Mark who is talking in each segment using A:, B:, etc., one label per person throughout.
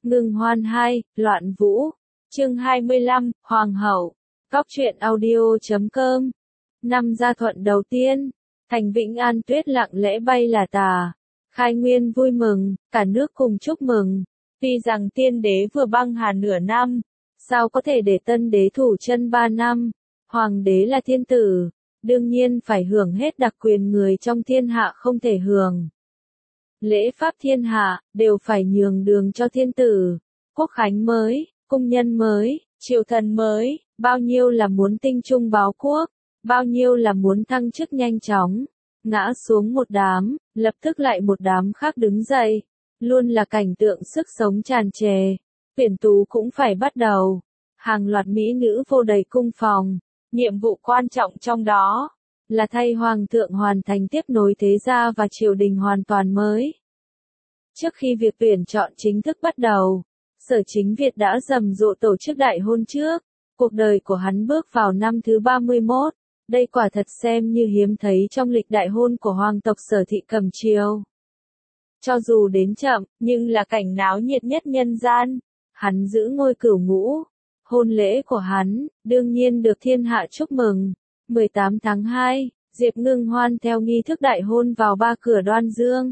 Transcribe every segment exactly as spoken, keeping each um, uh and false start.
A: Ngưng Hoan hai, Loạn Vũ. Chương hai mươi lăm, Hoàng hậu. Cóc truyện audio chấm com. Năm gia thuận đầu tiên, thành Vĩnh An tuyết lặng lẽ bay là tà. Khai Nguyên vui mừng, cả nước cùng chúc mừng. Tuy rằng tiên đế vừa băng hà nửa năm, sao có thể để tân đế thủ chân ba năm. Hoàng đế là thiên tử, đương nhiên phải hưởng hết đặc quyền người trong thiên hạ không thể hưởng. Lễ pháp thiên hạ, đều phải nhường đường cho thiên tử. Quốc khánh mới, cung nhân mới, triều thần mới, bao nhiêu là muốn tinh trung báo quốc, bao nhiêu là muốn thăng chức nhanh chóng. Ngã xuống một đám, lập tức lại một đám khác đứng dậy. Luôn là cảnh tượng sức sống tràn trề. Tuyển tú cũng phải bắt đầu. Hàng loạt mỹ nữ vô đầy cung phòng. Nhiệm vụ quan trọng trong đó là thay hoàng thượng hoàn thành tiếp nối thế gia và triều đình hoàn toàn mới. Trước khi việc tuyển chọn chính thức bắt đầu, Sở Chính Việt đã rầm rộ tổ chức đại hôn trước. Cuộc đời của hắn bước vào năm thứ ba mươi mốt. Đây quả thật xem như hiếm thấy trong lịch đại hôn của hoàng tộc Sở Thị Cầm Triều. Cho dù đến chậm, nhưng là cảnh náo nhiệt nhất nhân gian. Hắn giữ ngôi cửu ngũ. Hôn lễ của hắn, đương nhiên được thiên hạ chúc mừng. mười tám tháng hai, Diệp Ngưng Hoan theo nghi thức đại hôn vào ba cửa Đoan Dương,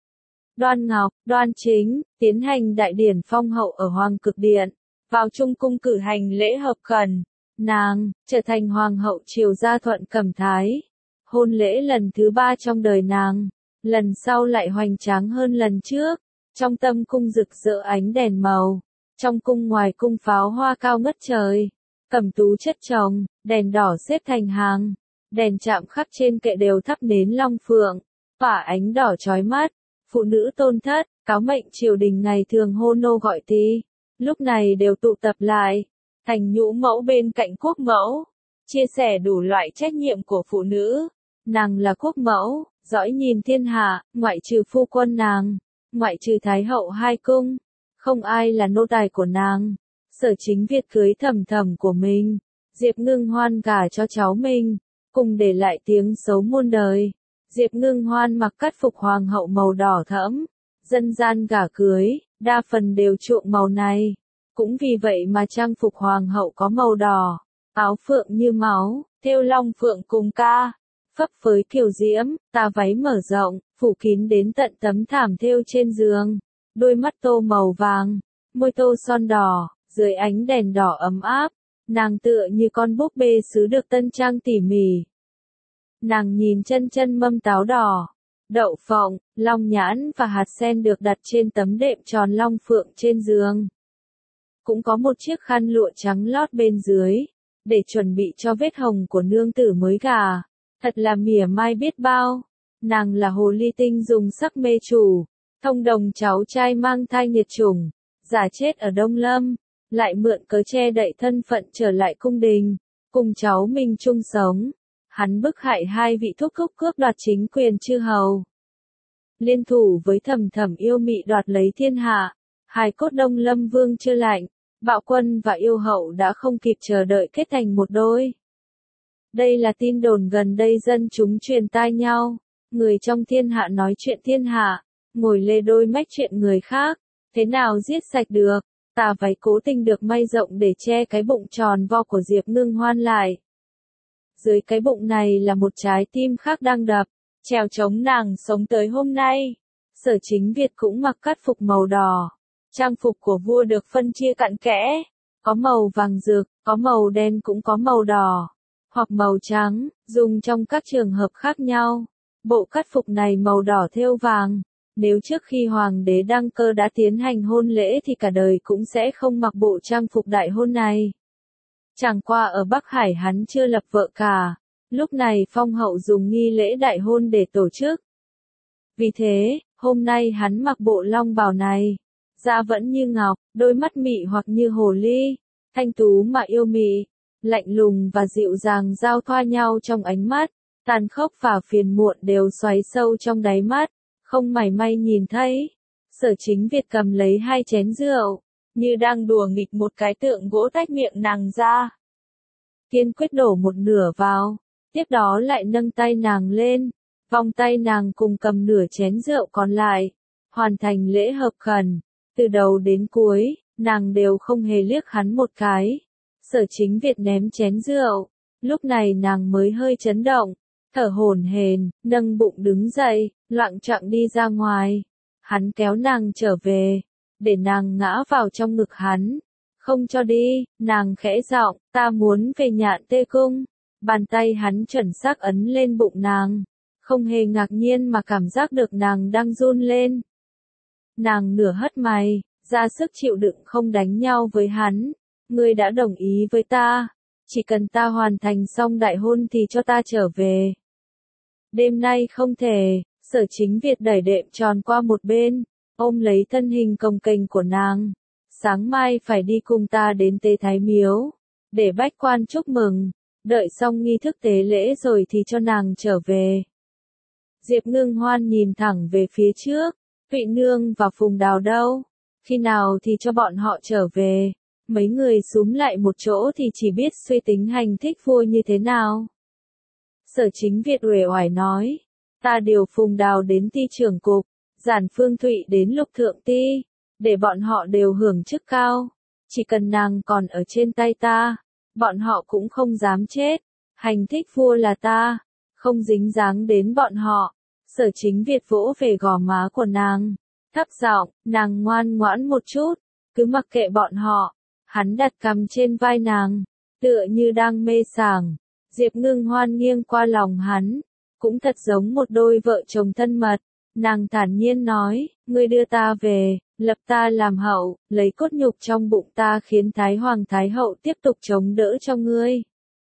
A: Đoan Ngọc, Đoan Chính, tiến hành đại điển phong hậu ở Hoàng Cực Điện. Vào Trung Cung cử hành lễ hợp khẩn. Nàng, trở thành Hoàng hậu Triều Gia Thuận Cẩm Thái. Hôn lễ lần thứ ba trong đời nàng. Lần sau lại hoành tráng hơn lần trước. Trong tâm cung rực rỡ ánh đèn màu. Trong cung ngoài cung pháo hoa cao ngất trời. Cẩm tú chất chồng, đèn đỏ xếp thành hàng. Đèn chạm khắc trên kệ đều thắp nến long phượng. Tỏa ánh đỏ chói mắt. Phụ nữ tôn thất, cáo mệnh triều đình ngày thường hô nô gọi tỳ. Lúc này đều tụ tập lại. Thành nhũ mẫu bên cạnh quốc mẫu. Chia sẻ đủ loại trách nhiệm của phụ nữ. Nàng là quốc mẫu, dõi nhìn thiên hạ, ngoại trừ phu quân nàng. Ngoại trừ thái hậu hai cung. Không ai là nô tài của nàng. Sở Chính Việt cưới thầm thầm của mình. Diệp Ngưng Hoan gả cho cháu mình. Cùng để lại tiếng xấu muôn đời. Diệp Ngưng Hoan mặc cát phục hoàng hậu màu đỏ thẫm. Dân gian gả cưới, đa phần đều chuộng màu này. Cũng vì vậy mà trang phục hoàng hậu có màu đỏ. Áo phượng như máu, thêu long phượng cùng ca. Phấp phới kiều diễm, tà váy mở rộng, phủ kín đến tận tấm thảm thêu trên giường. Đôi mắt tô màu vàng, môi tô son đỏ, dưới ánh đèn đỏ ấm áp. Nàng tựa như con búp bê sứ được tân trang tỉ mỉ. Nàng nhìn chân chân mâm táo đỏ, đậu phộng, long nhãn và hạt sen được đặt trên tấm đệm tròn long phượng trên giường. Cũng có một chiếc khăn lụa trắng lót bên dưới, để chuẩn bị cho vết hồng của nương tử mới gả. Thật là mỉa mai biết bao. Nàng là hồ ly tinh dùng sắc mê chủ, thông đồng cháu trai mang thai nghiệt chủng, giả chết ở Đông Lâm, lại mượn cớ che đậy thân phận trở lại cung đình, cùng cháu mình chung sống. Hắn bức hại hai vị thúc thúc cướp đoạt chính quyền chư hầu. Liên thủ với Thầm Thầm yêu mị đoạt lấy thiên hạ. Hài cốt Đông Lâm Vương chưa lạnh, Bạo Quân và yêu hậu đã không kịp chờ đợi kết thành một đôi. Đây là tin đồn gần đây dân chúng truyền tai nhau. Người trong thiên hạ nói chuyện thiên hạ, ngồi lê đôi mách chuyện người khác. Thế nào giết sạch được? Tà váy cố tình được may rộng để che cái bụng tròn vo của Diệp Ngưng Hoan lại. Dưới cái bụng này là một trái tim khác đang đập, trèo chống nàng sống tới hôm nay. Sở Chính Việt cũng mặc cát phục màu đỏ. Trang phục của vua được phân chia cặn kẽ. Có màu vàng rực, có màu đen cũng có màu đỏ. Hoặc màu trắng, dùng trong các trường hợp khác nhau. Bộ cát phục này màu đỏ thêu vàng. Nếu trước khi hoàng đế đăng cơ đã tiến hành hôn lễ thì cả đời cũng sẽ không mặc bộ trang phục đại hôn này. Chẳng qua ở Bắc Hải hắn chưa lập vợ cả. Lúc này phong hậu dùng nghi lễ đại hôn để tổ chức. Vì thế, hôm nay hắn mặc bộ long bào này. Da vẫn như ngọc, đôi mắt mị hoặc như hồ ly. Thanh tú mà yêu mị. Lạnh lùng và dịu dàng giao thoa nhau trong ánh mắt. Tàn khốc và phiền muộn đều xoáy sâu trong đáy mắt. Không mảy may nhìn thấy. Sở Chính Việt cầm lấy hai chén rượu. Như đang đùa nghịch một cái tượng gỗ tách miệng nàng ra. Kiên quyết đổ một nửa vào. Tiếp đó lại nâng tay nàng lên. Vòng tay nàng cùng cầm nửa chén rượu còn lại. Hoàn thành lễ hợp khẩn. Từ đầu đến cuối, nàng đều không hề liếc hắn một cái. Sở Chính Việt ném chén rượu, lúc này nàng mới hơi chấn động, thở hổn hển, nâng bụng đứng dậy, loạng choạng đi ra ngoài. Hắn kéo nàng trở về, để nàng ngã vào trong ngực hắn. Không cho đi, nàng khẽ giọng, ta muốn về Nhạn Tê Cung. Bàn tay hắn chuẩn xác ấn lên bụng nàng, không hề ngạc nhiên mà cảm giác được nàng đang run lên. Nàng nửa hất mày, ra sức chịu đựng không đánh nhau với hắn. Ngươi đã đồng ý với ta, chỉ cần ta hoàn thành xong đại hôn thì cho ta trở về. Đêm nay không thể, Sở Chính Việt đẩy đệm tròn qua một bên, ôm lấy thân hình cồng kềnh của nàng. Sáng mai phải đi cùng ta đến Tế Thái Miếu, để bách quan chúc mừng, đợi xong nghi thức tế lễ rồi thì cho nàng trở về. Diệp Ngưng Hoan nhìn thẳng về phía trước, Thụy Nương và Phùng Đào đâu? Khi nào thì cho bọn họ trở về? Mấy người xúm lại một chỗ thì chỉ biết suy tính hành thích vua như thế nào. Sở Chính Việt uể oải nói, ta điều Phùng Đào đến ty trưởng cục, Giản Phương Thụy đến Lục Thượng Ty, để bọn họ đều hưởng chức cao. Chỉ cần nàng còn ở trên tay ta, bọn họ cũng không dám chết. Hành thích vua là ta, không dính dáng đến bọn họ. Sở Chính Việt vỗ về gò má của nàng, thấp giọng, nàng ngoan ngoãn một chút, cứ mặc kệ bọn họ. Hắn đặt cằm trên vai nàng, tựa như đang mê sảng. Diệp Ngưng Hoan nghiêng qua lòng hắn, cũng thật giống một đôi vợ chồng thân mật. Nàng thản nhiên nói, ngươi đưa ta về, lập ta làm hậu, lấy cốt nhục trong bụng ta khiến Thái Hoàng Thái Hậu tiếp tục chống đỡ cho ngươi.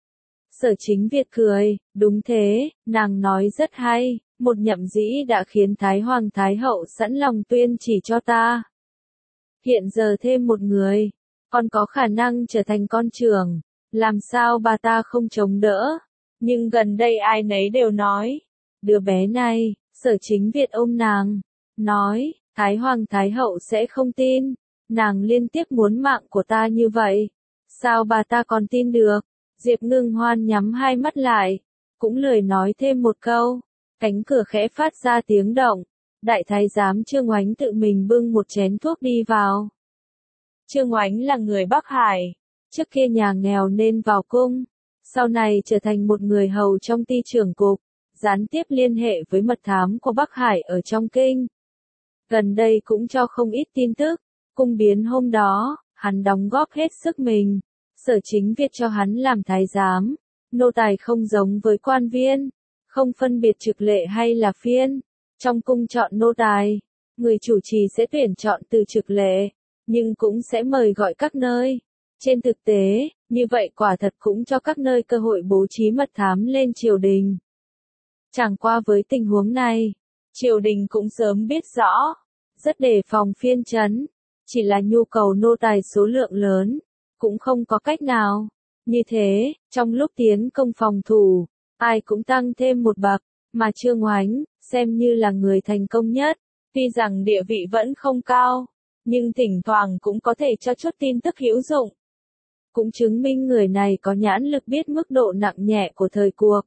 A: Sở Chính Việt cười, đúng thế, nàng nói rất hay, một nhậm dĩ đã khiến Thái Hoàng Thái Hậu sẵn lòng tuyên chỉ cho ta. Hiện giờ thêm một người, còn có khả năng trở thành con trưởng, làm sao bà ta không chống đỡ. Nhưng gần đây ai nấy đều nói, đứa bé này, Sở Chính Việt ôm nàng, nói, Thái Hoàng Thái Hậu sẽ không tin, nàng liên tiếp muốn mạng của ta như vậy, sao bà ta còn tin được. Diệp Ngưng Hoan nhắm hai mắt lại, cũng lười nói thêm một câu. Cánh cửa khẽ phát ra tiếng động, đại thái giám Trương Oánh tự mình bưng một chén thuốc đi vào. Trương Oánh là người Bắc Hải, trước kia nhà nghèo nên vào cung, sau này trở thành một người hầu trong ty trưởng cục, gián tiếp liên hệ với mật thám của Bắc Hải ở trong kinh. Gần đây cũng cho không ít tin tức, cung biến hôm đó, hắn đóng góp hết sức mình. Sở Chính Việt cho hắn làm thái giám, nô tài không giống với quan viên, không phân biệt trực lệ hay là phiên. Trong cung chọn nô tài, người chủ trì sẽ tuyển chọn từ trực lệ, nhưng cũng sẽ mời gọi các nơi. Trên thực tế, như vậy quả thật cũng cho các nơi cơ hội bố trí mật thám lên triều đình. Chẳng qua với tình huống này, triều đình cũng sớm biết rõ, rất đề phòng phiên trấn, chỉ là nhu cầu nô tài số lượng lớn, cũng không có cách nào. Như thế, trong lúc tiến công phòng thủ, ai cũng tăng thêm một bậc, mà Trương Oánh, xem như là người thành công nhất, tuy rằng địa vị vẫn không cao, nhưng thỉnh thoảng cũng có thể cho chút tin tức hữu dụng. Cũng chứng minh người này có nhãn lực biết mức độ nặng nhẹ của thời cuộc.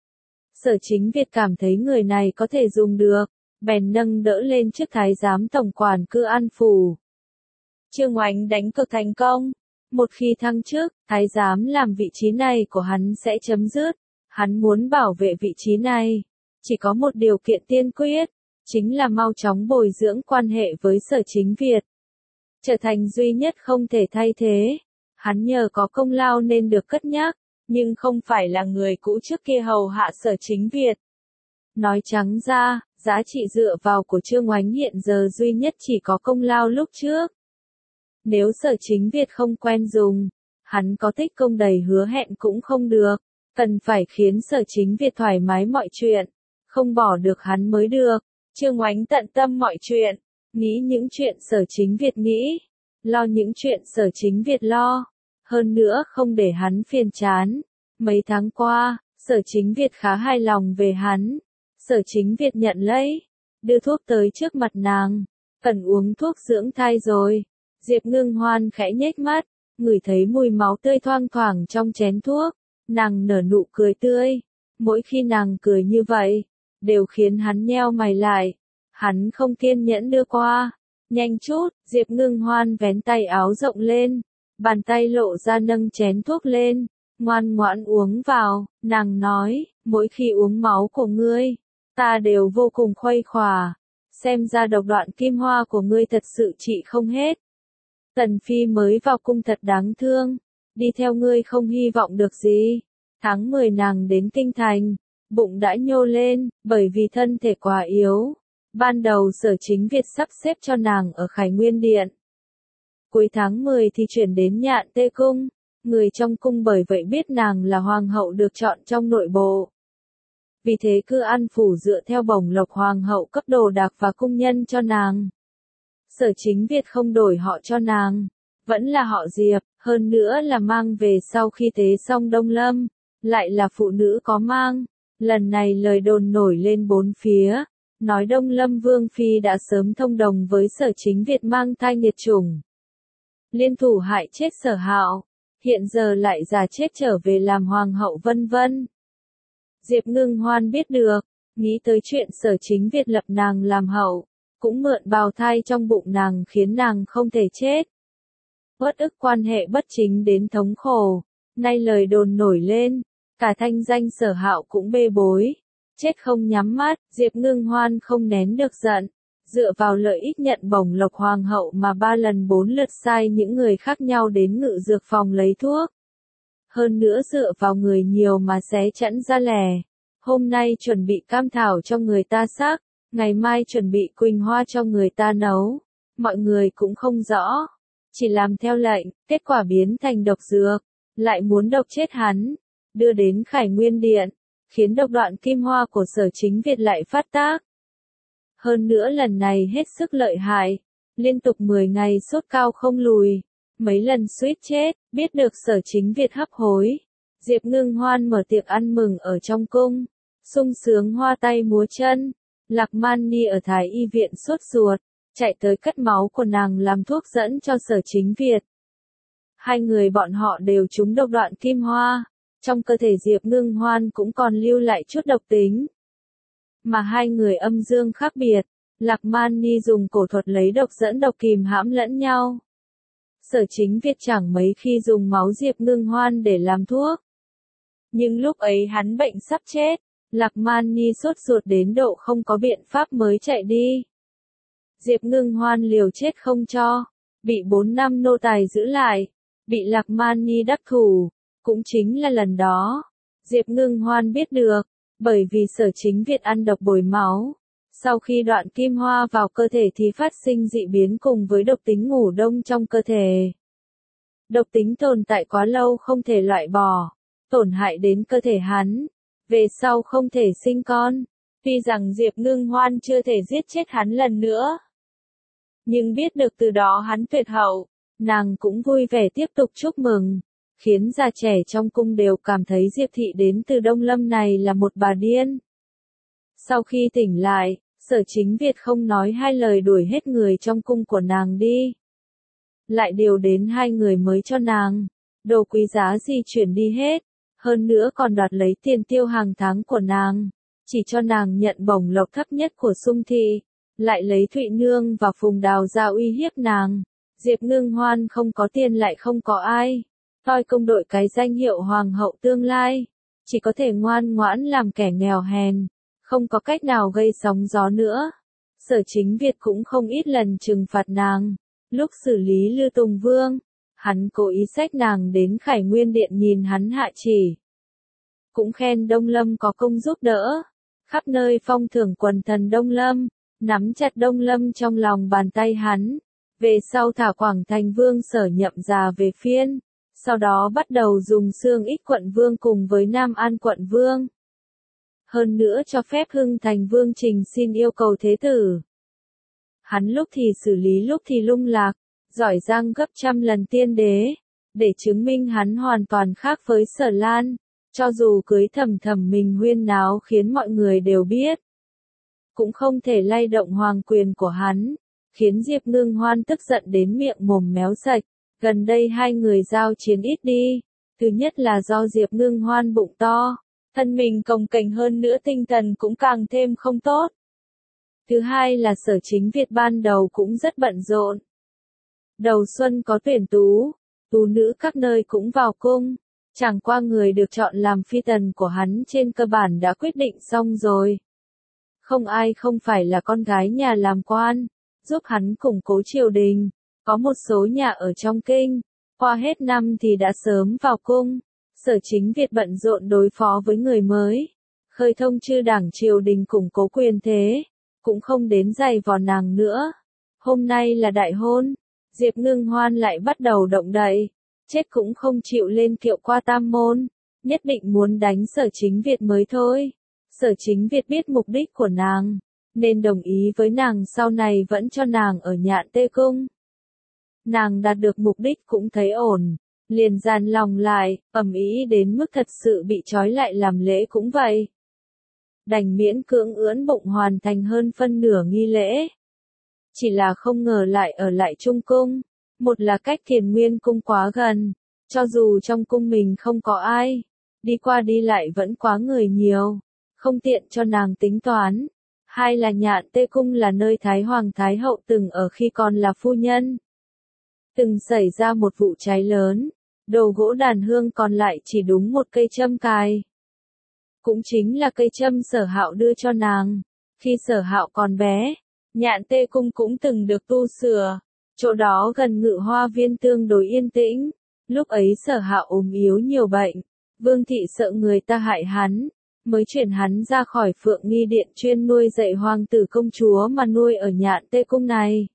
A: Sở Chính Việt cảm thấy người này có thể dùng được, bèn nâng đỡ lên trước thái giám tổng quản Cư An Phủ. Trương Oánh đánh cực thành công. Một khi thăng chức, thái giám làm vị trí này của hắn sẽ chấm dứt. Hắn muốn bảo vệ vị trí này, chỉ có một điều kiện tiên quyết, chính là mau chóng bồi dưỡng quan hệ với Sở Chính Việt. Trở thành duy nhất không thể thay thế. Hắn nhờ có công lao nên được cất nhắc, nhưng không phải là người cũ trước kia hầu hạ Sở Chính Việt. Nói trắng ra, giá trị dựa vào của Trương Oánh hiện giờ duy nhất chỉ có công lao lúc trước. Nếu Sở Chính Việt không quen dùng, hắn có tích công đầy hứa hẹn cũng không được, cần phải khiến Sở Chính Việt thoải mái mọi chuyện, không bỏ được hắn mới được. Trương Oánh tận tâm mọi chuyện, nghĩ những chuyện Sở Chính Việt nghĩ, lo những chuyện Sở Chính Việt lo, hơn nữa không để hắn phiền chán. Mấy tháng qua, Sở Chính Việt khá hài lòng về hắn. Sở Chính Việt nhận lấy, đưa thuốc tới trước mặt nàng, cần uống thuốc dưỡng thai rồi. Diệp Ngưng Hoan khẽ nhếch mắt, ngửi thấy mùi máu tươi thoang thoảng trong chén thuốc, nàng nở nụ cười tươi. Mỗi khi nàng cười như vậy, đều khiến hắn nheo mày lại. Hắn không kiên nhẫn đưa qua, Nhanh chút, Diệp Ngưng Hoan vén tay áo rộng lên, bàn tay lộ ra nâng chén thuốc lên, ngoan ngoãn uống vào, nàng nói, mỗi khi uống máu của ngươi, ta đều vô cùng khuây khỏa, xem ra độc đoạn kim hoa của ngươi thật sự trị không hết. Tần Phi mới vào cung thật đáng thương, đi theo ngươi không hy vọng được gì. Tháng mười nàng đến kinh thành, bụng đã nhô lên, bởi vì thân thể quá yếu. Ban đầu Sở Chính Việt sắp xếp cho nàng ở Khải Nguyên Điện. Cuối tháng mười thì chuyển đến Nhạn Tê Cung, người trong cung bởi vậy biết nàng là hoàng hậu được chọn trong nội bộ. Vì thế cứ ăn phủ dựa theo bổng lộc hoàng hậu cấp đồ đạc và cung nhân cho nàng. Sở Chính Việt không đổi họ cho nàng, vẫn là họ Diệp, hơn nữa là mang về sau khi tế xong Đông Lâm, lại là phụ nữ có mang. Lần này lời đồn nổi lên bốn phía, nói Đông Lâm Vương Phi đã sớm thông đồng với Sở Chính Việt mang thai nghiệt chủng. Liên thủ hại chết Sở Hạo, hiện giờ lại già chết trở về làm hoàng hậu vân vân. Diệp Ngưng Hoan biết được, nghĩ tới chuyện Sở Chính Việt lập nàng làm hậu, cũng mượn bào thai trong bụng nàng khiến nàng không thể chết. Uất ức quan hệ bất chính đến thống khổ, nay lời đồn nổi lên, cả thanh danh Sở Hạo cũng bê bối. Chết không nhắm mắt, Diệp Ngưng Hoan không nén được giận, dựa vào lợi ích nhận bổng lộc hoàng hậu mà ba lần bốn lượt sai những người khác nhau đến ngự dược phòng lấy thuốc. Hơn nữa dựa vào người nhiều mà xé chẵn ra lẻ. Hôm nay chuẩn bị cam thảo cho người ta sắc, ngày mai chuẩn bị quỳnh hoa cho người ta nấu. Mọi người cũng không rõ, chỉ làm theo lệnh, kết quả biến thành độc dược, lại muốn độc chết hắn, đưa đến Khải Nguyên Điện, khiến độc đoạn kim hoa của Sở Chính Việt lại phát tác. Hơn nữa lần này hết sức lợi hại, liên tục mười ngày sốt cao không lùi, mấy lần suýt chết, biết được Sở Chính Việt hấp hối. Diệp Ngưng Hoan mở tiệc ăn mừng ở trong cung, sung sướng hoa tay múa chân. Lạc Man Ni ở Thái Y viện sốt ruột, chạy tới cất máu của nàng làm thuốc dẫn cho Sở Chính Việt. Hai người bọn họ đều trúng độc đoạn kim hoa, trong cơ thể Diệp Ngưng Hoan cũng còn lưu lại chút độc tính. Mà hai người âm dương khác biệt, Lạc Man Ni dùng cổ thuật lấy độc dẫn độc kìm hãm lẫn nhau. Sở Chính Việt chẳng mấy khi dùng máu Diệp Ngưng Hoan để làm thuốc. Nhưng lúc ấy hắn bệnh sắp chết, Lạc Man Ni sốt ruột đến độ không có biện pháp mới chạy đi. Diệp Ngưng Hoan liều chết không cho, bị bốn năm nô tài giữ lại, bị Lạc Man Ni đắc thủ, cũng chính là lần đó. Diệp Ngưng Hoan biết được, bởi vì Sở Chính Việt ăn độc bồi máu, sau khi đoạn kim hoa vào cơ thể thì phát sinh dị biến cùng với độc tính ngủ đông trong cơ thể. Độc tính tồn tại quá lâu không thể loại bỏ, tổn hại đến cơ thể hắn, về sau không thể sinh con. Tuy rằng Diệp Ngưng Hoan chưa thể giết chết hắn lần nữa, nhưng biết được từ đó hắn tuyệt hậu, nàng cũng vui vẻ tiếp tục chúc mừng, khiến già trẻ trong cung đều cảm thấy Diệp thị đến từ Đông Lâm này là một bà điên. Sau khi tỉnh lại, Sở Chính Việt không nói hai lời đuổi hết người trong cung của nàng đi. Lại điều đến hai người mới cho nàng, đồ quý giá gì chuyển đi hết, hơn nữa còn đoạt lấy tiền tiêu hàng tháng của nàng, chỉ cho nàng nhận bổng lộc thấp nhất của Sung Thị, lại lấy Thụy Nương và Phùng Đào ra uy hiếp nàng. Diệp Ngưng Hoan không có tiền lại không có ai, toi công đội cái danh hiệu Hoàng hậu tương lai, chỉ có thể ngoan ngoãn làm kẻ nghèo hèn, không có cách nào gây sóng gió nữa. Sở Chính Việt cũng không ít lần trừng phạt nàng, lúc xử lý Lư Tùng Vương, hắn cố ý xách nàng đến Khải Nguyên Điện nhìn hắn hạ chỉ. Cũng khen Đông Lâm có công giúp đỡ, khắp nơi phong thưởng quần thần Đông Lâm, nắm chặt Đông Lâm trong lòng bàn tay hắn. Về sau thả Quảng Thành Vương Sở Nhậm già về phiên, sau đó bắt đầu dùng Xương Ích quận vương cùng với Nam An quận vương. Hơn nữa cho phép Hưng Thành Vương trình xin yêu cầu thế tử. Hắn lúc thì xử lý lúc thì lung lạc, giỏi giang gấp trăm lần tiên đế, để chứng minh hắn hoàn toàn khác với Sở Lan, cho dù cưới Thầm Thầm mình huyên náo khiến mọi người đều biết. Cũng không thể lay động hoàng quyền của hắn, khiến Diệp Ngưng Hoan tức giận đến miệng mồm méo sạch. Gần đây hai người giao chiến ít đi, thứ nhất là do Diệp Ngưng Hoan bụng to, thân mình cồng kềnh hơn nữa tinh thần cũng càng thêm không tốt. Thứ hai là Sở Chính Việt ban đầu cũng rất bận rộn. Đầu xuân có tuyển tú, tú nữ các nơi cũng vào cung. Chẳng qua người được chọn làm phi tần của hắn trên cơ bản đã quyết định xong rồi. Không ai không phải là con gái nhà làm quan, giúp hắn củng cố triều đình. Có một số nhà ở trong kinh, qua hết năm thì đã sớm vào cung. Sở Chính Việt bận rộn đối phó với người mới, khơi thông chư đảng triều đình củng cố quyền thế, cũng không đến giày vò nàng nữa. Hôm nay là đại hôn, Diệp Ngưng Hoan lại bắt đầu động đậy, chết cũng không chịu lên kiệu qua tam môn, nhất định muốn đánh Sở Chính Việt mới thôi. Sở Chính Việt biết mục đích của nàng, nên đồng ý với nàng sau này vẫn cho nàng ở Nhạn Tê Cung. Nàng đạt được mục đích cũng thấy ổn, liền dàn lòng lại, ầm ĩ đến mức thật sự bị trói lại làm lễ cũng vậy. Đành miễn cưỡng ưỡn bụng hoàn thành hơn phân nửa nghi lễ. Chỉ là không ngờ lại ở lại Trung Cung, một là cách Thiền Nguyên Cung quá gần, cho dù trong cung mình không có ai, đi qua đi lại vẫn quá người nhiều, không tiện cho nàng tính toán. Hai là Nhạn Tê Cung là nơi Thái Hoàng Thái Hậu từng ở khi còn là phu nhân. Từng xảy ra một vụ cháy lớn, đồ gỗ đàn hương còn lại chỉ đúng một cây châm cài. Cũng chính là cây châm Sở Hạo đưa cho nàng. Khi Sở Hạo còn bé, Nhạn Tê Cung cũng từng được tu sửa. Chỗ đó gần Ngự Hoa Viên tương đối yên tĩnh. Lúc ấy Sở Hạo ốm yếu nhiều bệnh. Vương thị sợ người ta hại hắn, mới chuyển hắn ra khỏi Phượng Nghi Điện chuyên nuôi dạy hoàng tử công chúa mà nuôi ở Nhạn Tê Cung này.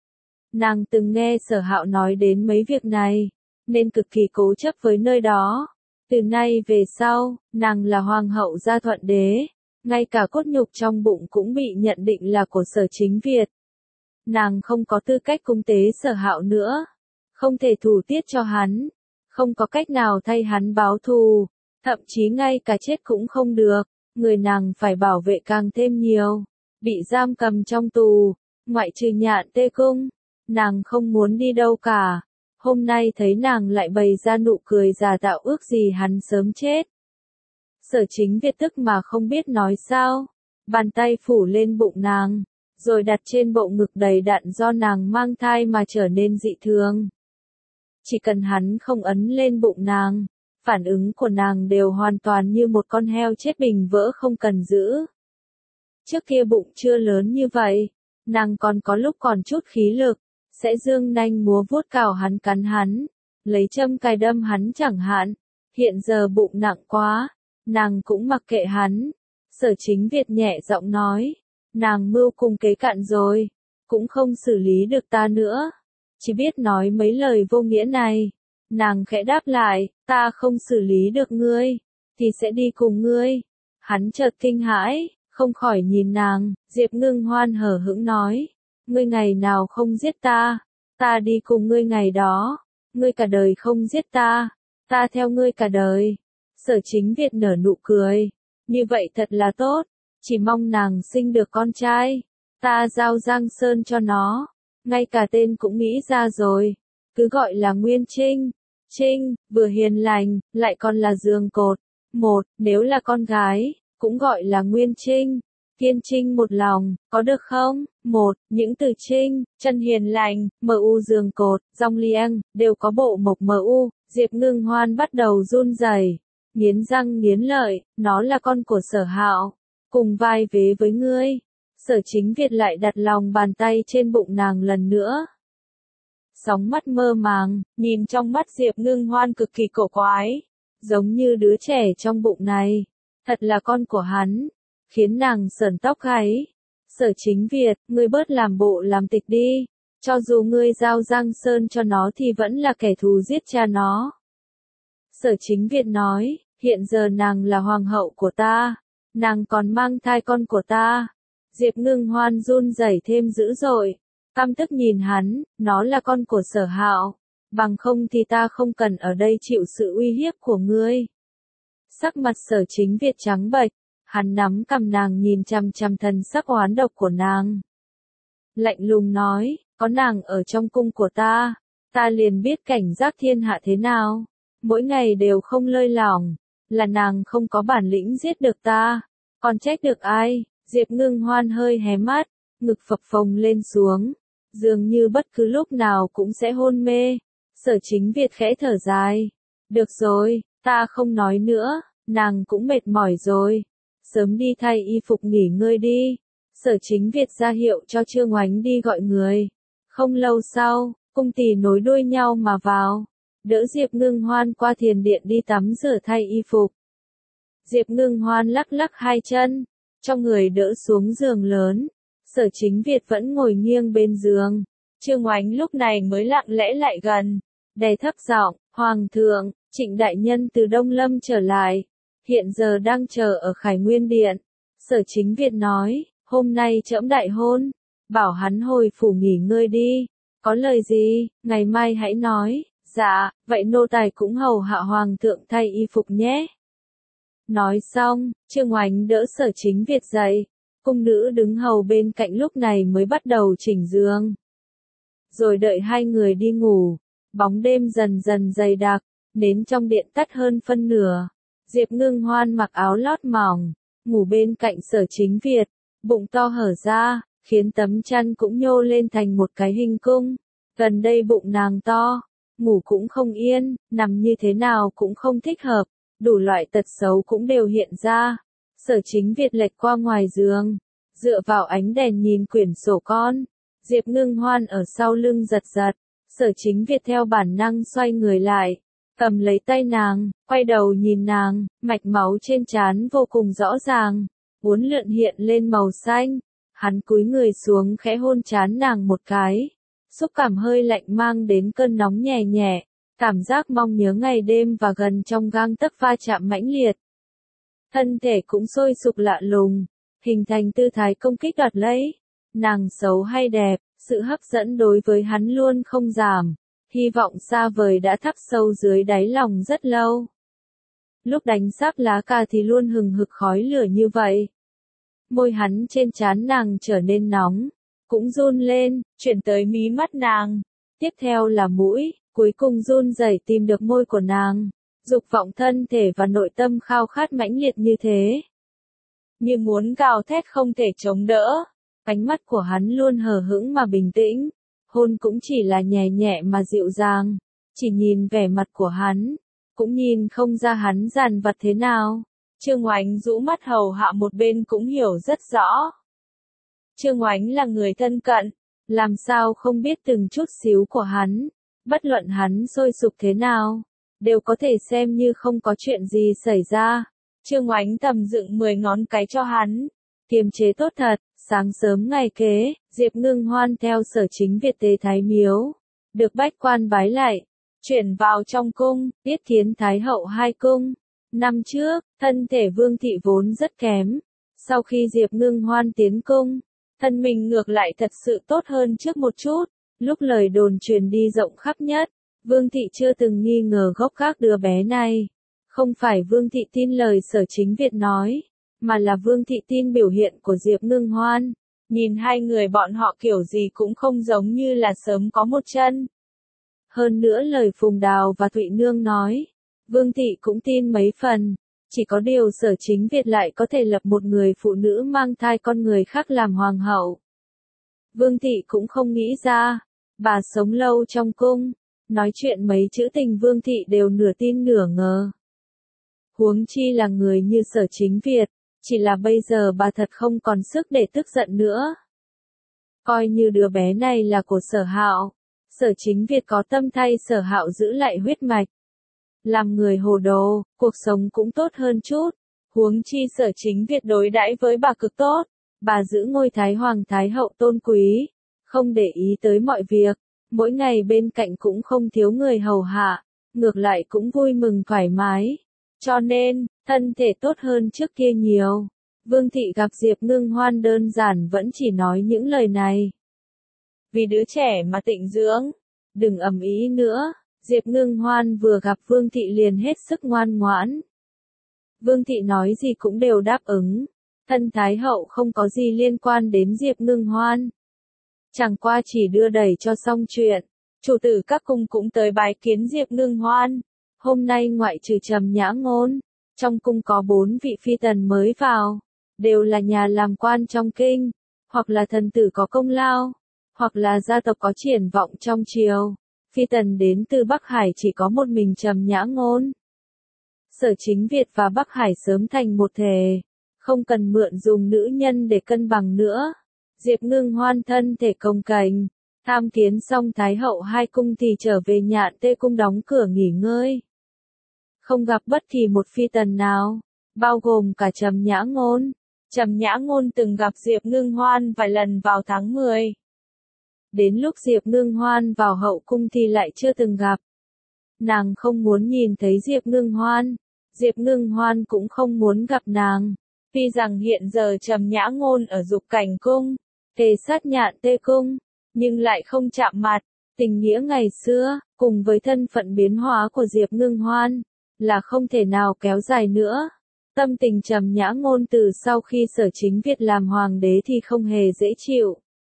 A: Nàng từng nghe Sở Hạo nói đến mấy việc này, nên cực kỳ cố chấp với nơi đó. Từ nay về sau, nàng là hoàng hậu gia Thuận Đế, ngay cả cốt nhục trong bụng cũng bị nhận định là của Sở Chính Việt. Nàng không có tư cách cúng tế Sở Hạo nữa, không thể thủ tiết cho hắn, không có cách nào thay hắn báo thù, thậm chí ngay cả chết cũng không được, người nàng phải bảo vệ càng thêm nhiều, bị giam cầm trong tù, ngoại trừ Nhạn Tê Cung, nàng không muốn đi đâu cả. Hôm nay thấy nàng lại bày ra nụ cười giả tạo ước gì hắn sớm chết. Sở Chính Việt tức mà không biết nói sao, bàn tay phủ lên bụng nàng, rồi đặt trên bộ ngực đầy đặn do nàng mang thai mà trở nên dị thường. Chỉ cần hắn không ấn lên bụng nàng, phản ứng của nàng đều hoàn toàn như một con heo chết bình vỡ không cần giữ. Trước kia bụng chưa lớn như vậy, nàng còn có lúc còn chút khí lực, sẽ dương nanh múa vuốt cào hắn cắn hắn, lấy châm cài đâm hắn chẳng hạn. Hiện giờ bụng nặng quá, nàng cũng mặc kệ hắn. Sở Chính Việt nhẹ giọng nói, nàng mưu cùng kế cạn rồi, cũng không xử lý được ta nữa, chỉ biết nói mấy lời vô nghĩa này. Nàng khẽ đáp lại, ta không xử lý được ngươi, thì sẽ đi cùng ngươi. Hắn chợt kinh hãi, không khỏi nhìn nàng. Diệp Ngưng Hoan hờ hững nói, ngươi ngày nào không giết ta, ta đi cùng ngươi ngày đó. Ngươi cả đời không giết ta, ta theo ngươi cả đời. Sở Chính Việt nở nụ cười, như vậy thật là tốt, chỉ mong nàng sinh được con trai, ta giao Giang Sơn cho nó, ngay cả tên cũng nghĩ ra rồi, cứ gọi là Nguyên Trinh. Trinh, vừa hiền lành, lại còn là giường cột. Một, nếu là con gái, cũng gọi là Nguyên Trinh. Kiên trinh một lòng, có được không? Một, những từ trinh, chân hiền lành, mu giường cột, dòng liêng, đều có bộ mộc mu. Diệp Ngưng Hoan bắt đầu run rẩy, nghiến răng nghiến lợi, nó là con của Sở Hạo, cùng vai vế với ngươi. Sở Chính Việt lại đặt lòng bàn tay trên bụng nàng lần nữa. Sóng mắt mơ màng, nhìn trong mắt Diệp Ngưng Hoan cực kỳ cổ quái, giống như đứa trẻ trong bụng này, thật là con của hắn, khiến nàng sởn tóc gáy. Sở Chính Việt, ngươi bớt làm bộ làm tịch đi, cho dù ngươi giao Giang Sơn cho nó thì vẫn là kẻ thù giết cha nó. Sở Chính Việt nói, hiện giờ nàng là hoàng hậu của ta, nàng còn mang thai con của ta. Diệp Ngưng Hoan run rẩy thêm dữ dội, căm tức nhìn hắn, nó là con của Sở Hạo, bằng không thì ta không cần ở đây chịu sự uy hiếp của ngươi. Sắc mặt Sở Chính Việt trắng bệch, hắn nắm cằm nàng nhìn chằm chằm thần sắc oán độc của nàng. Lạnh lùng nói, có nàng ở trong cung của ta, ta liền biết cảnh giác thiên hạ thế nào, mỗi ngày đều không lơi lỏng, là nàng không có bản lĩnh giết được ta, còn trách được ai? Diệp Ngưng Hoan hơi hé mắt, ngực phập phồng lên xuống, dường như bất cứ lúc nào cũng sẽ hôn mê. Sở Chính Việt khẽ thở dài. Được rồi, ta không nói nữa, nàng cũng mệt mỏi rồi. Sớm đi thay y phục nghỉ ngơi đi. Sở Chính Việt ra hiệu cho Trương Oánh đi gọi người. Không lâu sau, cung tỳ nối đuôi nhau mà vào, đỡ Diệp Ngưng Hoan qua thiền điện đi tắm rửa thay y phục. Diệp Ngưng Hoan lắc lắc hai chân, cho người đỡ xuống giường lớn. Sở Chính Việt vẫn ngồi nghiêng bên giường. Trương Oánh lúc này mới lặng lẽ lại gần, đè thấp giọng, Hoàng thượng, Trịnh đại nhân từ Đông Lâm trở lại, hiện giờ đang chờ ở Khải Nguyên Điện. Sở Chính Việt nói, hôm nay trẫm đại hôn, bảo hắn hồi phủ nghỉ ngơi đi, có lời gì, ngày mai hãy nói. Dạ, vậy nô tài cũng hầu hạ Hoàng thượng thay y phục nhé. Nói xong, Trương Oánh đỡ Sở Chính Việt dậy, cung nữ đứng hầu bên cạnh lúc này mới bắt đầu chỉnh giường. Rồi đợi hai người đi ngủ, bóng đêm dần dần dày đặc, nến trong điện tắt hơn phân nửa. Diệp Ngưng Hoan mặc áo lót mỏng, ngủ bên cạnh Sở Chính Việt, bụng to hở ra, khiến tấm chăn cũng nhô lên thành một cái hình cung. Gần đây bụng nàng to, ngủ cũng không yên, nằm như thế nào cũng không thích hợp, đủ loại tật xấu cũng đều hiện ra. Sở Chính Việt lệch qua ngoài giường, dựa vào ánh đèn nhìn quyển sổ con. Diệp Ngưng Hoan ở sau lưng giật giật, Sở Chính Việt theo bản năng xoay người lại, cầm lấy tay nàng, quay đầu nhìn nàng, mạch máu trên trán vô cùng rõ ràng, uốn lượn hiện lên màu xanh. Hắn cúi người xuống khẽ hôn trán nàng một cái, xúc cảm hơi lạnh mang đến cơn nóng nhẹ nhẹ, cảm giác mong nhớ ngày đêm và gần trong gang tấc va chạm mãnh liệt. Thân thể cũng sôi sục lạ lùng, hình thành tư thái công kích đoạt lấy. Nàng xấu hay đẹp, sự hấp dẫn đối với hắn luôn không giảm, hy vọng xa vời đã thắp sâu dưới đáy lòng rất lâu. Lúc đánh sáp lá cà thì luôn hừng hực khói lửa như vậy. Môi hắn trên trán nàng trở nên nóng, cũng run lên, chuyển tới mí mắt nàng. Tiếp theo là mũi, cuối cùng run rẩy tìm được môi của nàng. Dục vọng thân thể và nội tâm khao khát mãnh liệt như thế, như muốn gào thét không thể chống đỡ. Ánh mắt của hắn luôn hờ hững mà bình tĩnh, hôn cũng chỉ là nhẹ nhẹ mà dịu dàng. Chỉ nhìn vẻ mặt của hắn, cũng nhìn không ra hắn dằn vặt thế nào. Trương Oánh rũ mắt hầu hạ một bên cũng hiểu rất rõ. Trương Oánh là người thân cận, làm sao không biết từng chút xíu của hắn, bất luận hắn sôi sục thế nào, đều có thể xem như không có chuyện gì xảy ra. Trương Oánh tầm dựng mười ngón cái cho hắn, kiềm chế tốt thật. Sáng sớm ngày kế, Diệp Ngưng Hoan theo Sở Chính Việt tế Thái Miếu, được bách quan bái lại, chuyển vào trong cung, tiếp kiến Thái hậu hai cung. Năm trước, thân thể Vương thị vốn rất kém, sau khi Diệp Ngưng Hoan tiến cung, thân mình ngược lại thật sự tốt hơn trước một chút. Lúc lời đồn truyền đi rộng khắp nhất, Vương thị chưa từng nghi ngờ gốc gác đứa bé này. Không phải Vương thị tin lời Sở Chính Việt nói, mà là Vương thị tin biểu hiện của Diệp Ngưng Hoan. Nhìn hai người bọn họ kiểu gì cũng không giống như là sớm có một chân. Hơn nữa lời Phùng Đào và Thụy Nương nói, Vương thị cũng tin mấy phần, chỉ có điều Sở Chính Việt lại có thể lập một người phụ nữ mang thai con người khác làm hoàng hậu. Vương thị cũng không nghĩ ra, bà sống lâu trong cung, nói chuyện mấy chữ tình Vương thị đều nửa tin nửa ngờ. Huống chi là người như Sở Chính Việt. Chỉ là bây giờ bà thật không còn sức để tức giận nữa. Coi như đứa bé này là của Sở Hạo, Sở Chính Việt có tâm thay Sở Hạo giữ lại huyết mạch. Làm người hồ đồ, cuộc sống cũng tốt hơn chút. Huống chi Sở Chính Việt đối đãi với bà cực tốt. Bà giữ ngôi Thái Hoàng Thái Hậu tôn quý, không để ý tới mọi việc. Mỗi ngày bên cạnh cũng không thiếu người hầu hạ, ngược lại cũng vui mừng thoải mái. Cho nên, thân thể tốt hơn trước kia nhiều. Vương thị gặp Diệp Ngưng Hoan đơn giản vẫn chỉ nói những lời này. Vì đứa trẻ mà tịnh dưỡng, đừng ầm ĩ nữa. Diệp Ngưng Hoan vừa gặp Vương thị liền hết sức ngoan ngoãn. Vương thị nói gì cũng đều đáp ứng. Thân Thái hậu không có gì liên quan đến Diệp Ngưng Hoan. Chẳng qua chỉ đưa đẩy cho xong chuyện. Chủ tử các cung cũng tới bái kiến Diệp Ngưng Hoan. Hôm nay ngoại trừ Trầm Nhã Ngôn, trong cung có bốn vị phi tần mới vào, đều là nhà làm quan trong kinh, hoặc là thần tử có công lao, hoặc là gia tộc có triển vọng trong triều. Phi tần đến từ Bắc Hải chỉ có một mình Trầm Nhã Ngôn. Sở Chính Việt và Bắc Hải sớm thành một thể, không cần mượn dùng nữ nhân để cân bằng nữa. Diệp Ngưng Hoan thân thể cồng kềnh, tham kiến xong Thái hậu hai cung thì trở về Nhạn Tê cung đóng cửa nghỉ ngơi. Không gặp bất kỳ một phi tần nào, bao gồm cả Trầm Nhã Ngôn. Trầm Nhã Ngôn từng gặp Diệp Ngưng Hoan vài lần vào tháng mười. Đến lúc Diệp Ngưng Hoan vào hậu cung thì lại chưa từng gặp. Nàng không muốn nhìn thấy Diệp Ngưng Hoan, Diệp Ngưng Hoan cũng không muốn gặp nàng. Tuy rằng hiện giờ Trầm Nhã Ngôn ở Dục Cảnh cung, kề sát Nhạn Tê cung, nhưng lại không chạm mặt. Tình nghĩa ngày xưa, cùng với thân phận biến hóa của Diệp Ngưng Hoan, là không thể nào kéo dài nữa. Tâm tình Trầm Nhã Ngôn từ sau khi Sở Chính Việt làm hoàng đế thì không hề dễ chịu.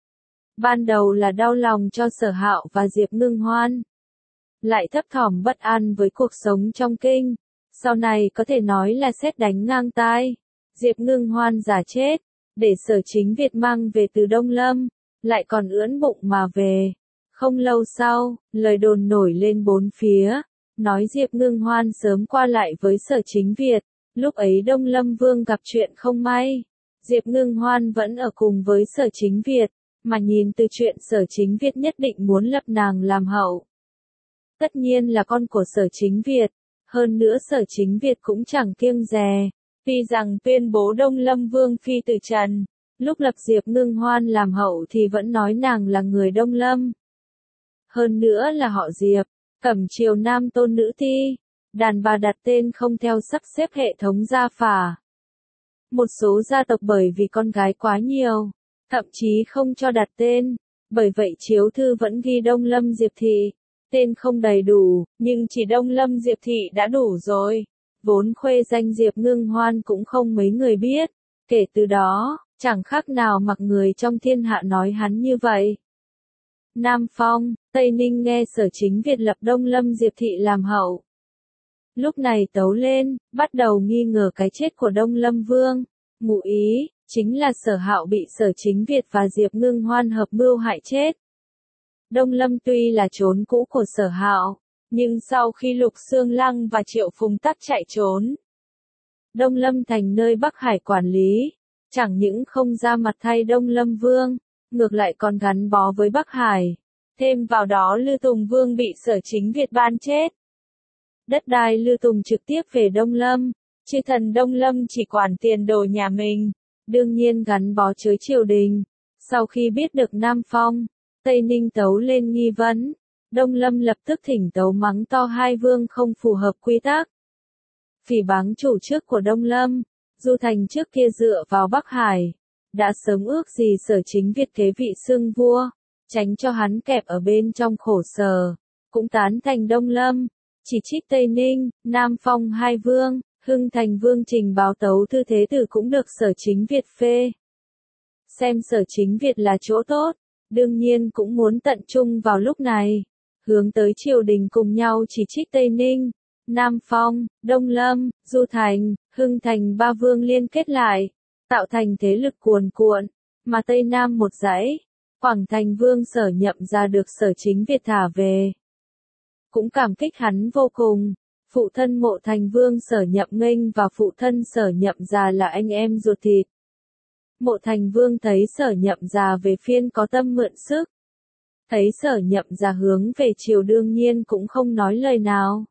A: Ban đầu là đau lòng cho Sở Hạo và Diệp Ngưng Hoan, lại thấp thỏm bất an với cuộc sống trong kinh. Sau này có thể nói là sét đánh ngang tai. Diệp Ngưng Hoan giả chết, để Sở Chính Việt mang về từ Đông Lâm, lại còn ưỡn bụng mà về. Không lâu sau, lời đồn nổi lên bốn phía, nói Diệp Ngưng Hoan sớm qua lại với Sở Chính Việt. Lúc ấy Đông Lâm Vương gặp chuyện không may, Diệp Ngưng Hoan vẫn ở cùng với Sở Chính Việt, mà nhìn từ chuyện Sở Chính Việt nhất định muốn lập nàng làm hậu. Tất nhiên là con của Sở Chính Việt, hơn nữa Sở Chính Việt cũng chẳng kiêng dè. Tuy rằng tuyên bố Đông Lâm Vương phi từ trần, lúc lập Diệp Ngưng Hoan làm hậu thì vẫn nói nàng là người Đông Lâm. Hơn nữa là họ Diệp, cẩm triều nam tôn nữ thi, đàn bà đặt tên không theo sắp xếp hệ thống gia phả. Một số gia tộc bởi vì con gái quá nhiều, thậm chí không cho đặt tên, bởi vậy chiếu thư vẫn ghi Đông Lâm Diệp Thị, tên không đầy đủ, nhưng chỉ Đông Lâm Diệp Thị đã đủ rồi. Vốn khuê danh Diệp Ngưng Hoan cũng không mấy người biết, kể từ đó, chẳng khác nào mặc người trong thiên hạ nói hắn như vậy. Nam Phong, Tây Ninh nghe Sở Chính Việt lập Đông Lâm Diệp Thị làm hậu. Lúc này tấu lên, bắt đầu nghi ngờ cái chết của Đông Lâm Vương. Ngụ ý, chính là Sở Hạo bị Sở Chính Việt và Diệp Ngưng Hoan hợp mưu hại chết. Đông Lâm tuy là trốn cũ của Sở Hạo, nhưng sau khi Lục Xương Lăng và Triệu Phùng Tắc chạy trốn, Đông Lâm thành nơi Bắc Hải quản lý, chẳng những không ra mặt thay Đông Lâm Vương, ngược lại còn gắn bó với Bắc Hải. Thêm vào đó Lư Tùng Vương bị Sở Chính Việt ban chết. Đất đai Lư Tùng trực tiếp về Đông Lâm, chư thần Đông Lâm chỉ quản tiền đồ nhà mình, đương nhiên gắn bó với triều đình. Sau khi biết được Nam Phong, Tây Ninh tấu lên nghi vấn, Đông Lâm lập tức thỉnh tấu mắng to hai vương không phù hợp quy tắc. Phỉ báng chủ trước của Đông Lâm, Du Thành trước kia dựa vào Bắc Hải, đã sớm ước gì Sở Chính Việt kế vị xưng vua, tránh cho hắn kẹp ở bên trong khổ sở, cũng tán thành Đông Lâm, chỉ trích Tây Ninh, Nam Phong hai vương, Hưng Thành Vương trình báo tấu thư thế tử cũng được Sở Chính Việt phê. Xem Sở Chính Việt là chỗ tốt, đương nhiên cũng muốn tận trung vào lúc này, hướng tới triều đình cùng nhau chỉ trích Tây Ninh, Nam Phong, Đông Lâm, Du Thành, Hưng Thành ba vương liên kết lại, tạo thành thế lực cuồn cuộn, mà Tây Nam một dãy, Quảng Thành Vương Sở Nhậm ra được Sở Chính Việt thả về. Cũng cảm kích hắn vô cùng, phụ thân Mộ Thành Vương Sở Nhậm Nghênh và phụ thân Sở Nhậm Già là anh em ruột thịt. Mộ Thành Vương thấy Sở Nhậm Già về phiên có tâm mượn sức. Thấy Sở Nhậm Già hướng về triều đương nhiên cũng không nói lời nào.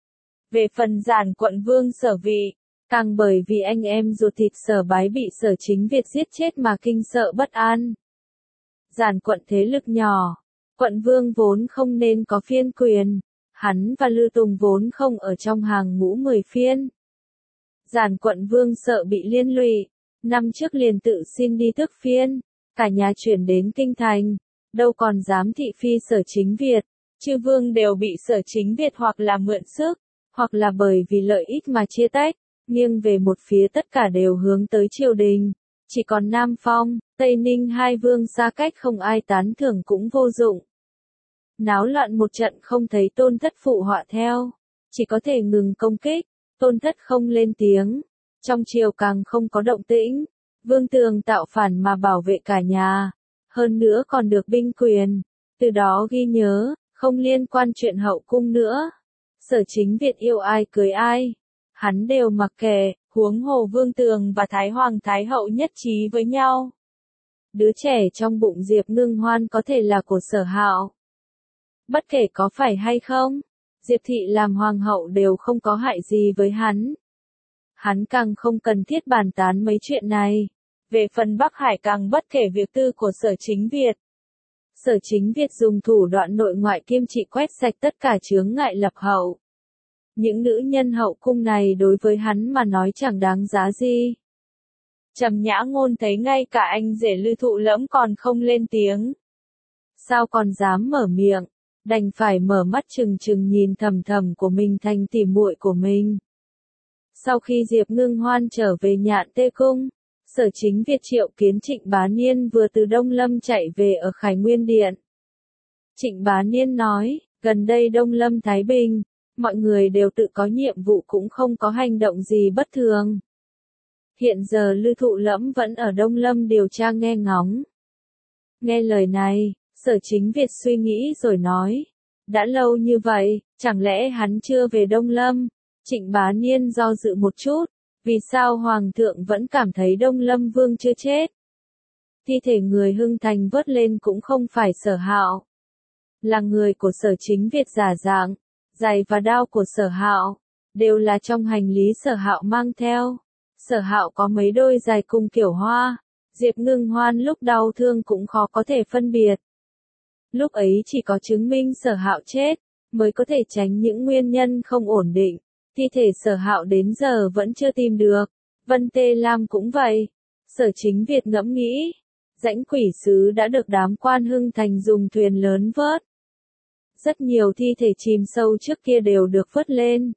A: Về phần Giản Quận Vương Sở Vị, càng bởi vì anh em ruột thịt Sở Bái bị Sở Chính Việt giết chết mà kinh sợ bất an. Giản quận thế lực nhỏ, quận vương vốn không nên có phiên quyền, hắn và Lư Tùng vốn không ở trong hàng ngũ mười phiên. Giản quận vương sợ bị liên lụy, năm trước liền tự xin đi tước phiên, cả nhà chuyển đến kinh thành, đâu còn dám thị phi Sở Chính Việt, chư vương đều bị Sở Chính Việt hoặc là mượn sức, hoặc là bởi vì lợi ích mà chia tách, nghiêng về một phía tất cả đều hướng tới triều đình, chỉ còn Nam Phong, Tây Ninh hai vương xa cách không ai tán thưởng cũng vô dụng. Náo loạn một trận không thấy Tôn Thất phụ họa theo, chỉ có thể ngừng công kích, Tôn Thất không lên tiếng, trong triều càng không có động tĩnh, Vương Tường tạo phản mà bảo vệ cả nhà, hơn nữa còn được binh quyền, từ đó ghi nhớ, không liên quan chuyện hậu cung nữa. Sở Chính Việt yêu ai cưới ai, hắn đều mặc kệ, huống hồ Vương Tường và Thái Hoàng Thái Hậu nhất trí với nhau. Đứa trẻ trong bụng Diệp Ngưng Hoan có thể là của Sở Hạo. Bất kể có phải hay không, Diệp Thị làm hoàng hậu đều không có hại gì với hắn. Hắn càng không cần thiết bàn tán mấy chuyện này. Về phần Bắc Hải càng bất kể việc tư của Sở Chính Việt. Sở Chính Việt dùng thủ đoạn nội ngoại kim trị quét sạch tất cả chướng ngại lập hậu. Những nữ nhân hậu cung này đối với hắn mà nói chẳng đáng giá gì. Trầm Nhã Ngôn thấy ngay cả anh rể Lư Thụ Lẫm còn không lên tiếng. Sao còn dám mở miệng, đành phải mở mắt trừng trừng nhìn thầm thầm của mình thành tỉ muội của mình. Sau khi Diệp Ngưng Hoan trở về Nhạn Tê Cung, Sở Chính Việt triệu kiến Trịnh Bá Niên vừa từ Đông Lâm chạy về ở Khải Nguyên Điện. Trịnh Bá Niên nói, gần đây Đông Lâm thái bình, mọi người đều tự có nhiệm vụ cũng không có hành động gì bất thường. Hiện giờ Lư Thụ Lẫm vẫn ở Đông Lâm điều tra nghe ngóng. Nghe lời này, Sở Chính Việt suy nghĩ rồi nói, đã lâu như vậy, chẳng lẽ hắn chưa về Đông Lâm? Trịnh Bá Niên do dự một chút, vì sao Hoàng thượng vẫn cảm thấy Đông Lâm Vương chưa chết? Thi thể người Hưng Thành vớt lên cũng không phải Sở Hạo, là người của Sở Chính Việt giả dạng, giày và đao của Sở Hạo, đều là trong hành lý Sở Hạo mang theo. Sở Hạo có mấy đôi giày cùng kiểu hoa, Diệp Ngưng Hoan lúc đau thương cũng khó có thể phân biệt. Lúc ấy chỉ có chứng minh Sở Hạo chết, mới có thể tránh những nguyên nhân không ổn định. Thi thể Sở Hạo đến giờ vẫn chưa tìm được, Vân Tê Lam cũng vậy. Sở Chính Việt ngẫm nghĩ, Rãnh Quỷ Sứ đã được đám quan Hưng Thành dùng thuyền lớn vớt. Rất nhiều thi thể chìm sâu trước kia đều được vớt lên,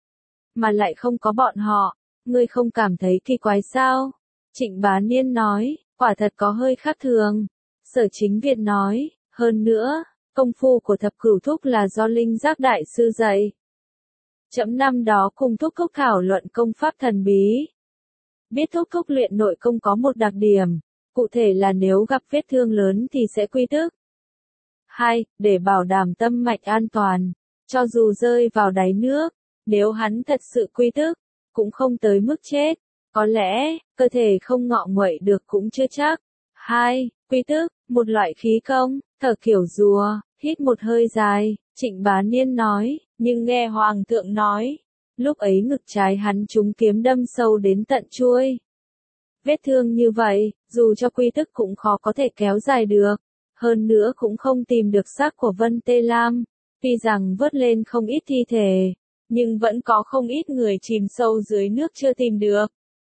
A: mà lại không có bọn họ, ngươi không cảm thấy kỳ quái sao? Trịnh Bá Niên nói, quả thật có hơi khác thường. Sở Chính Việt nói, hơn nữa, công phu của Thập Cửu Thúc là do Linh Giác Đại Sư dạy. Trẫm năm đó cùng Thúc Thúc thảo luận công pháp thần bí. Biết Thúc Thúc luyện nội công có một đặc điểm, cụ thể là nếu gặp vết thương lớn thì sẽ quy tức. Hai, để bảo đảm tâm mạch an toàn, cho dù rơi vào đáy nước, nếu hắn thật sự quy tức, cũng không tới mức chết. Có lẽ, cơ thể không ngọ nguậy được cũng chưa chắc. Hai, quy tức, một loại khí công, thở kiểu rùa, hít một hơi dài, Trịnh Bá Niên nói, nhưng nghe Hoàng thượng nói, lúc ấy ngực trái hắn trúng kiếm đâm sâu đến tận chuôi. Vết thương như vậy, dù cho quy tức cũng khó có thể kéo dài được, hơn nữa cũng không tìm được xác của Vân Tê Lam, tuy rằng vớt lên không ít thi thể, nhưng vẫn có không ít người chìm sâu dưới nước chưa tìm được.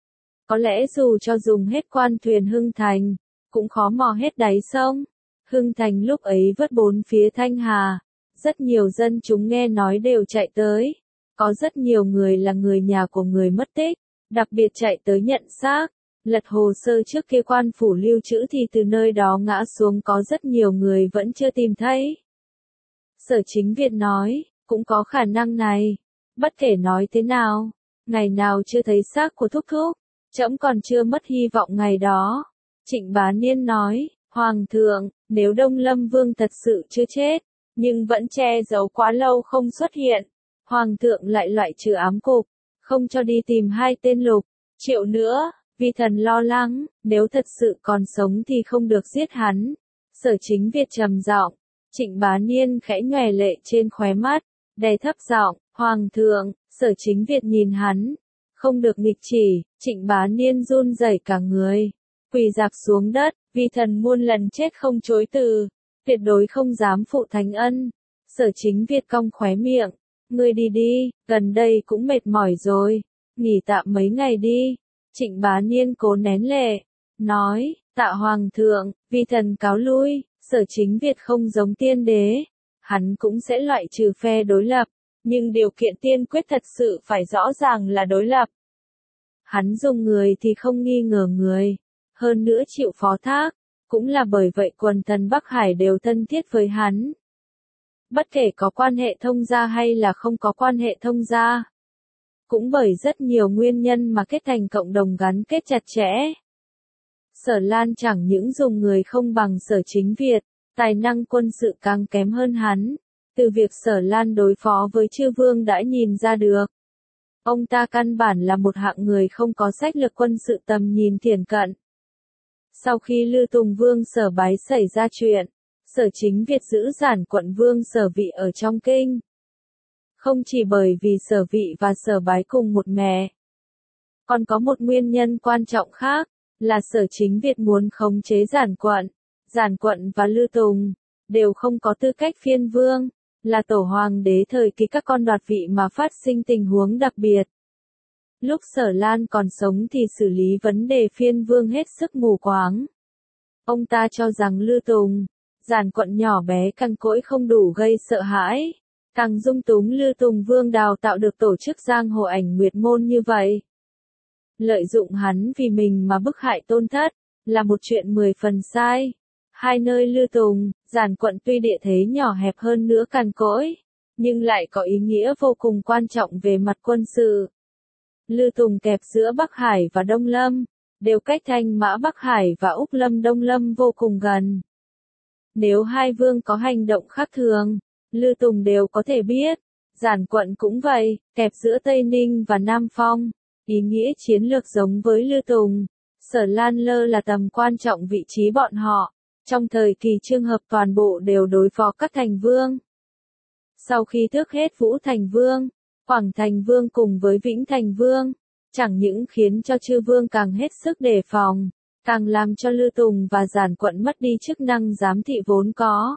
A: Có lẽ dù cho dùng hết quan thuyền Hưng Thành, cũng khó mò hết đáy sông. Hưng Thành lúc ấy vớt bốn phía Thanh Hà, rất nhiều dân chúng nghe nói đều chạy tới. Có rất nhiều người là người nhà của người mất tích, đặc biệt chạy tới nhận xác. Lật hồ sơ trước kia quan phủ lưu trữ thì từ nơi đó ngã xuống có rất nhiều người vẫn chưa tìm thấy. Sở Chính Việt nói, cũng có khả năng này. Bất kể nói thế nào, ngày nào chưa thấy xác của Thúc Thúc, trẫm còn chưa mất hy vọng ngày đó. Trịnh Bá Niên nói, Hoàng thượng, nếu Đông Lâm Vương thật sự chưa chết, nhưng vẫn che giấu quá lâu không xuất hiện, Hoàng thượng lại loại trừ ám cục, không cho đi tìm hai tên Lục Triệu nữa, vì thần lo lắng, nếu thật sự còn sống thì không được giết hắn. Sở Chính Việt trầm giọng, Trịnh Bá Niên khẽ nhòe lệ trên khóe mắt, đè thấp giọng, Hoàng thượng. Sở Chính Việt nhìn hắn, không được nghịch chỉ, Trịnh Bá Niên run rẩy cả người, quỳ rạp xuống đất, vì thần muôn lần chết không chối từ, tuyệt đối không dám phụ thánh ân. Sở Chính Việt cong khóe miệng, ngươi đi đi, gần đây cũng mệt mỏi rồi, nghỉ tạm mấy ngày đi. Trịnh Bá Niên cố nén lệ, nói, tạ Hoàng thượng, vì thần cáo lui. Sở Chính Việt không giống tiên đế, hắn cũng sẽ loại trừ phe đối lập, nhưng điều kiện tiên quyết thật sự phải rõ ràng là đối lập. Hắn dùng người thì không nghi ngờ người, hơn nữa chịu phó thác, cũng là bởi vậy quần thần Bắc Hải đều thân thiết với hắn. Bất kể có quan hệ thông gia hay là không có quan hệ thông gia, cũng bởi rất nhiều nguyên nhân mà kết thành cộng đồng gắn kết chặt chẽ. Sở Lan chẳng những dùng người không bằng Sở Chính Việt, tài năng quân sự càng kém hơn hắn. Từ việc Sở Lan đối phó với chư vương đã nhìn ra được. Ông ta căn bản là một hạng người không có sách lược quân sự tầm nhìn thiển cận. Sau khi Lư Tùng Vương Sở Bái xảy ra chuyện, Sở Chính Việt giữ Giản Quận Vương Sở Vị ở trong kinh. Không chỉ bởi vì Sở Vị và Sở Bái cùng một mẹ. Còn có một nguyên nhân quan trọng khác, là Sở Chính Việt muốn khống chế Giản Quận. Giản Quận và Lư Tùng, đều không có tư cách phiên vương, là tổ hoàng đế thời kỳ các con đoạt vị mà phát sinh tình huống đặc biệt. Lúc Sở Lan còn sống thì xử lý vấn đề phiên vương hết sức mù quáng. Ông ta cho rằng Lư Tùng, Giản Quận nhỏ bé cằn cỗi không đủ gây sợ hãi, càng dung túng Lư Tùng Vương đào tạo được tổ chức giang hồ ảnh nguyệt môn như vậy. Lợi dụng hắn vì mình mà bức hại tôn thất, là một chuyện mười phần sai. Hai nơi Lư Tùng, Giản Quận tuy địa thế nhỏ hẹp hơn nữa cằn cỗi, nhưng lại có ý nghĩa vô cùng quan trọng về mặt quân sự. Lư Tùng kẹp giữa Bắc Hải và Đông Lâm, đều cách Thanh Mã Bắc Hải và Úc Lâm Đông Lâm vô cùng gần. Nếu hai vương có hành động khác thường, Lư Tùng đều có thể biết. Giản Quận cũng vậy, kẹp giữa Tây Ninh và Nam Phong, ý nghĩa chiến lược giống với Lư Tùng. Sở Lan lơ là tầm quan trọng vị trí bọn họ. Trong thời kỳ trường hợp toàn bộ đều đối phó các thành vương. Sau khi tước hết Vũ Thành Vương, Quảng Thành Vương cùng với Vĩnh Thành Vương, chẳng những khiến cho chư vương càng hết sức đề phòng, càng làm cho Lư Tùng và Giản Quận mất đi chức năng giám thị vốn có.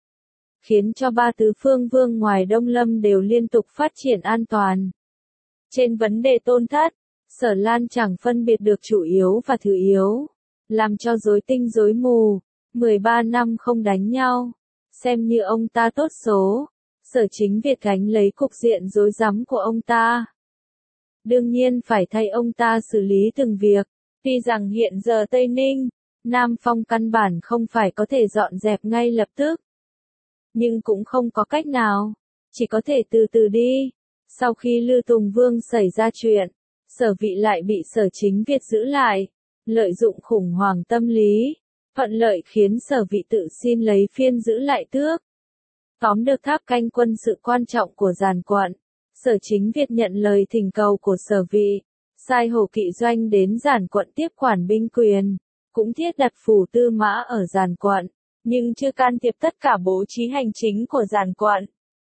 A: Khiến cho ba tứ phương vương ngoài Đông Lâm đều liên tục phát triển an toàn. Trên vấn đề tôn thất, Sở Lan chẳng phân biệt được chủ yếu và thứ yếu, làm cho rối tinh rối mù. mười ba năm không đánh nhau, xem như ông ta tốt số. Sở Chính Việt gánh lấy cục diện rối rắm của ông ta. Đương nhiên phải thay ông ta xử lý từng việc. Tuy rằng hiện giờ Tây Ninh, Nam Phong căn bản không phải có thể dọn dẹp ngay lập tức. Nhưng cũng không có cách nào, chỉ có thể từ từ đi. Sau khi Lư Tùng Vương xảy ra chuyện, Sở Vị lại bị Sở Chính Việt giữ lại, lợi dụng khủng hoảng tâm lý. Thuận lợi khiến Sở Vị tự xin lấy phiên giữ lại tước. Tóm được tháp canh quân sự quan trọng của Giản Quận. Sở Chính Việt nhận lời thỉnh cầu của Sở Vị, sai Hổ Kỵ Doanh đến Giản Quận tiếp quản binh quyền, cũng thiết đặt phủ tư mã ở Giản Quận, nhưng chưa can thiệp tất cả bố trí hành chính của Giản Quận.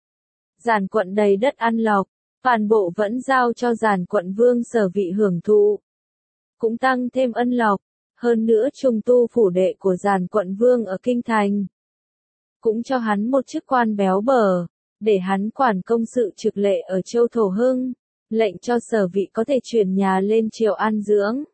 A: Giản Quận đầy đất ăn lộc, toàn bộ vẫn giao cho Giản Quận Vương Sở Vị hưởng thụ. Cũng tăng thêm ân lộc. Hơn nữa trùng tu phủ đệ của Giản Quận Vương ở Kinh Thành. Cũng cho hắn một chức quan béo bở, để hắn quản công sự trực lệ ở Châu Thổ Hưng, lệnh cho Sở Vị có thể chuyển nhà lên triều an dưỡng.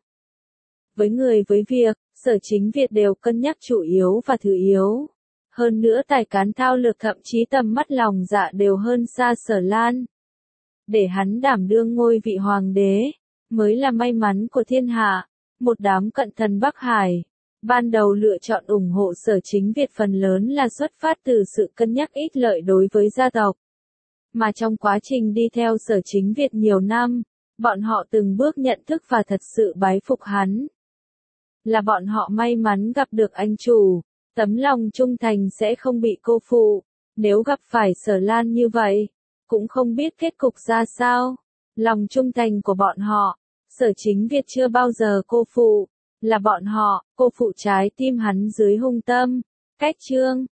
A: Với người với việc, Sở Chính Việt đều cân nhắc chủ yếu và thứ yếu. Hơn nữa tài cán thao lược thậm chí tầm mắt lòng dạ đều hơn xa Sở Lan. Để hắn đảm đương ngôi vị hoàng đế, mới là may mắn của thiên hạ. Một đám cận thần Bắc Hải, ban đầu lựa chọn ủng hộ Sở Chính Việt phần lớn là xuất phát từ sự cân nhắc ích lợi đối với gia tộc. Mà trong quá trình đi theo Sở Chính Việt nhiều năm, bọn họ từng bước nhận thức và thật sự bái phục hắn. Là bọn họ may mắn gặp được anh chủ, tấm lòng trung thành sẽ không bị cô phụ. Nếu gặp phải Sở Lan như vậy, cũng không biết kết cục ra sao. Lòng trung thành của bọn họ, Sở Chính Việt chưa bao giờ cô phụ, là bọn họ, cô phụ trái tim hắn dưới hung tâm. Cách chương